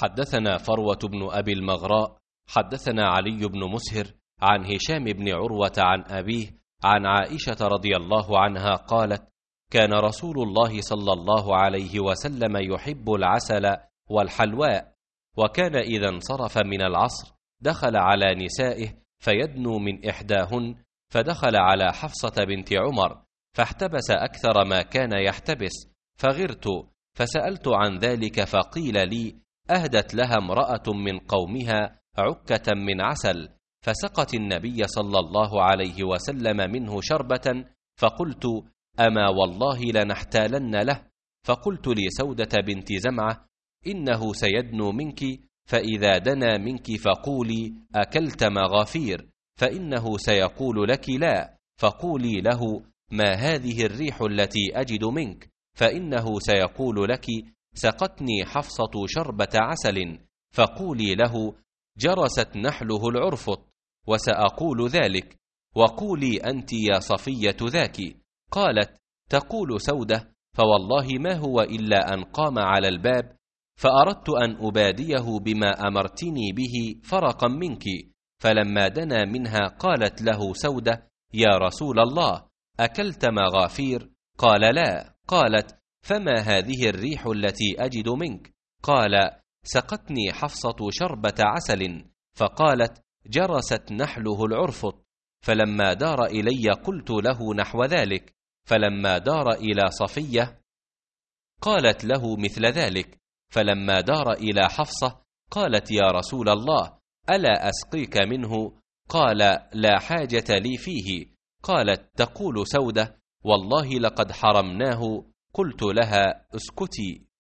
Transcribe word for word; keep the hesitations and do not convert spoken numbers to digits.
حدثنا فروة بن أبي المغراء حدثنا علي بن مسهر عن هشام بن عروة عن أبيه عن عائشة رضي الله عنها قالت: كان رسول الله صلى الله عليه وسلم يحب العسل والحلواء، وكان إذا انصرف من العصر دخل على نسائه فيدنو من إحداهن، فدخل على حفصة بنت عمر فاحتبس أكثر ما كان يحتبس، فغرت فسألت عن ذلك فقيل لي: أهدت لها امرأة من قومها عكة من عسل، فسقت النبي صلى الله عليه وسلم منه شربة، فقلت: أما والله لنحتالن له. فقلت لسودة بنت زمعة: إنه سيدنو منك، فإذا دنا منك فقولي: أكلت مغافير، فإنه سيقول لك لا، فقولي له: ما هذه الريح التي أجد منك، فإنه سيقول لك: سقتني حفصة شربة عسل، فقولي له: جرست نحله العرفط، وسأقول ذلك، وقولي أنت يا صفية ذاك. قالت: تقول سودة: فوالله ما هو إلا أن قام على الباب، فأردت أن أباديه بما أمرتني به فرقا منك، فلما دنا منها قالت له سودة: يا رسول الله، أكلت مغافير؟ قال: لا. قالت: فما هذه الريح التي أجد منك؟ قال: سقتني حفصة شربة عسل، فقالت: جرست نحله العرفط. فلما دار إلي قلت له نحو ذلك، فلما دار إلى صفية قالت له مثل ذلك، فلما دار إلى حفصة قالت: يا رسول الله، ألا أسقيك منه؟ قال: لا حاجة لي فيه. قالت: تقول سودة: والله لقد حرمناه. قلت لها: اسكتي.